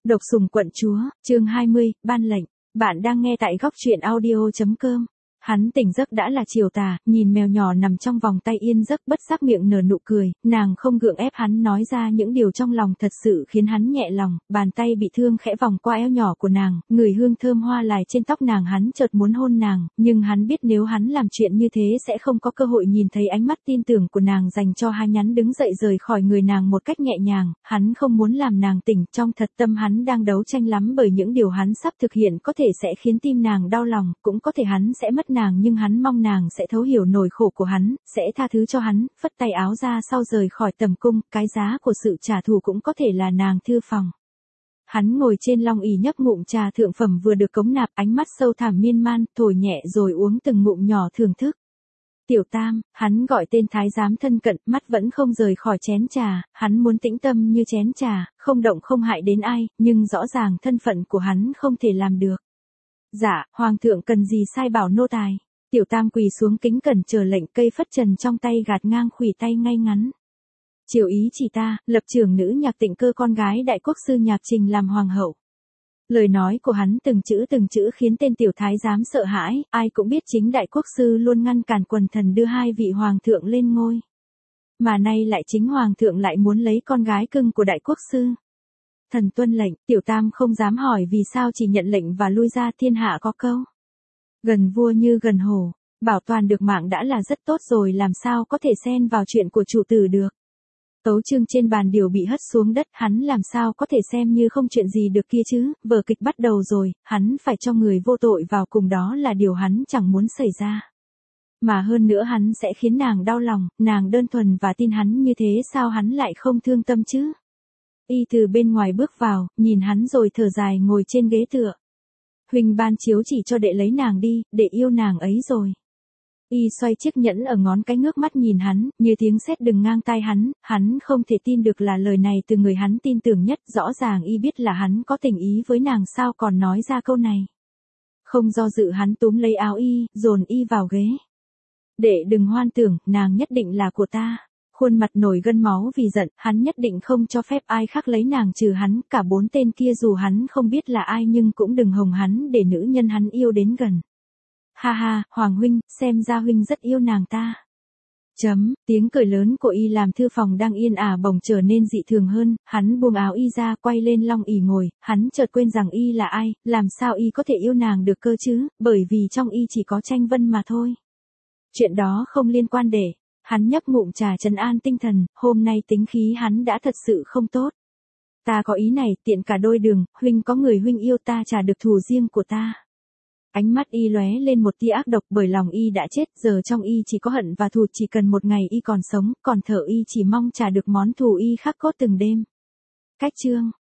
Độc sủng quận chúa, chương 20, ban lệnh. Bạn đang nghe tại góc truyện audio.com. Hắn tỉnh giấc đã là chiều tà, nhìn mèo nhỏ nằm trong vòng tay yên giấc bất giác miệng nở nụ cười, nàng không gượng ép hắn nói ra những điều trong lòng thật sự khiến hắn nhẹ lòng, bàn tay bị thương khẽ vòng qua eo nhỏ của nàng, ngửi hương thơm hoa lài trên tóc nàng hắn chợt muốn hôn nàng, nhưng hắn biết nếu hắn làm chuyện như thế sẽ không có cơ hội nhìn thấy ánh mắt tin tưởng của nàng dành cho hai nhắn đứng dậy rời khỏi người nàng một cách nhẹ nhàng, hắn không muốn làm nàng tỉnh, trong thật tâm hắn đang đấu tranh lắm bởi những điều hắn sắp thực hiện có thể sẽ khiến tim nàng đau lòng, cũng có thể hắn sẽ mất nàng nhưng hắn mong nàng sẽ thấu hiểu nỗi khổ của hắn, sẽ tha thứ cho hắn, phất tay áo ra sau rời khỏi tầm cung, cái giá của sự trả thù cũng có thể là nàng thư phòng. Hắn ngồi trên long ỷ nhấp ngụm trà thượng phẩm vừa được cống nạp, ánh mắt sâu thẳm miên man, thổi nhẹ rồi uống từng ngụm nhỏ thưởng thức. Tiểu Tam, hắn gọi tên thái giám thân cận, mắt vẫn không rời khỏi chén trà, hắn muốn tĩnh tâm như chén trà, không động không hại đến ai, nhưng rõ ràng thân phận của hắn không thể làm được. Dạ, hoàng thượng cần gì sai bảo nô tài. Tiểu Tam quỳ xuống kính cẩn chờ lệnh, cây phất trần trong tay gạt ngang khuỷu tay ngay ngắn. Chiều ý chỉ ta, lập trưởng nữ Nhạc Tịnh Cơ con gái đại quốc sư Nhạc Trình làm hoàng hậu. Lời nói của hắn từng chữ khiến tên tiểu thái giám sợ hãi, ai cũng biết chính đại quốc sư luôn ngăn cản quần thần đưa hai vị hoàng thượng lên ngôi. Mà nay lại chính hoàng thượng lại muốn lấy con gái cưng của đại quốc sư. Thần tuân lệnh, Tiểu Tam không dám hỏi vì sao chỉ nhận lệnh và lui ra, thiên hạ có câu. Gần vua như gần hổ, bảo toàn được mạng đã là rất tốt rồi, làm sao có thể xen vào chuyện của chủ tử được. Tấu chương trên bàn điều bị hất xuống đất, hắn làm sao có thể xem như không chuyện gì được kia chứ, vở kịch bắt đầu rồi, hắn phải cho người vô tội vào cùng, đó là điều hắn chẳng muốn xảy ra. Mà hơn nữa hắn sẽ khiến nàng đau lòng, nàng đơn thuần và tin hắn như thế sao hắn lại không thương tâm chứ. Y từ bên ngoài bước vào, nhìn hắn rồi thở dài ngồi trên ghế tựa. Huỳnh ban chiếu chỉ cho đệ lấy nàng đi, đệ yêu nàng ấy rồi. Y xoay chiếc nhẫn ở ngón cái ngước mắt nhìn hắn, như tiếng sét đừng ngang tai hắn không thể tin được là lời này từ người hắn tin tưởng nhất, rõ ràng Y biết là hắn có tình ý với nàng sao còn nói ra câu này. Không do dự hắn túm lấy áo Y, dồn Y vào ghế. Đệ đừng hoan tưởng, nàng nhất định là của ta. Khuôn mặt nổi gân máu vì giận, hắn nhất định không cho phép ai khác lấy nàng trừ hắn, cả bốn tên kia dù hắn không biết là ai nhưng cũng đừng hòng hắn để nữ nhân hắn yêu đến gần. Ha ha, Hoàng huynh, xem ra huynh rất yêu nàng ta. Tiếng cười lớn của Y làm thư phòng đang yên ả bỗng trở nên dị thường hơn, hắn buông áo Y ra quay lên long ỷ ngồi, hắn chợt quên rằng Y là ai, làm sao Y có thể yêu nàng được cơ chứ, bởi vì trong Y chỉ có Tranh Vân mà thôi. Chuyện đó không liên quan để. Hắn nhấp ngụm trà trấn an tinh thần, hôm nay tính khí hắn đã thật sự không tốt. Ta có ý này, tiện cả đôi đường, huynh có người huynh yêu ta trả được thù riêng của ta. Ánh mắt Y lóe lên một tia ác độc bởi lòng Y đã chết, giờ trong Y chỉ có hận và thù, chỉ cần một ngày Y còn sống, còn thở Y chỉ mong trả được món thù Y khắc cốt từng đêm. Cách chương.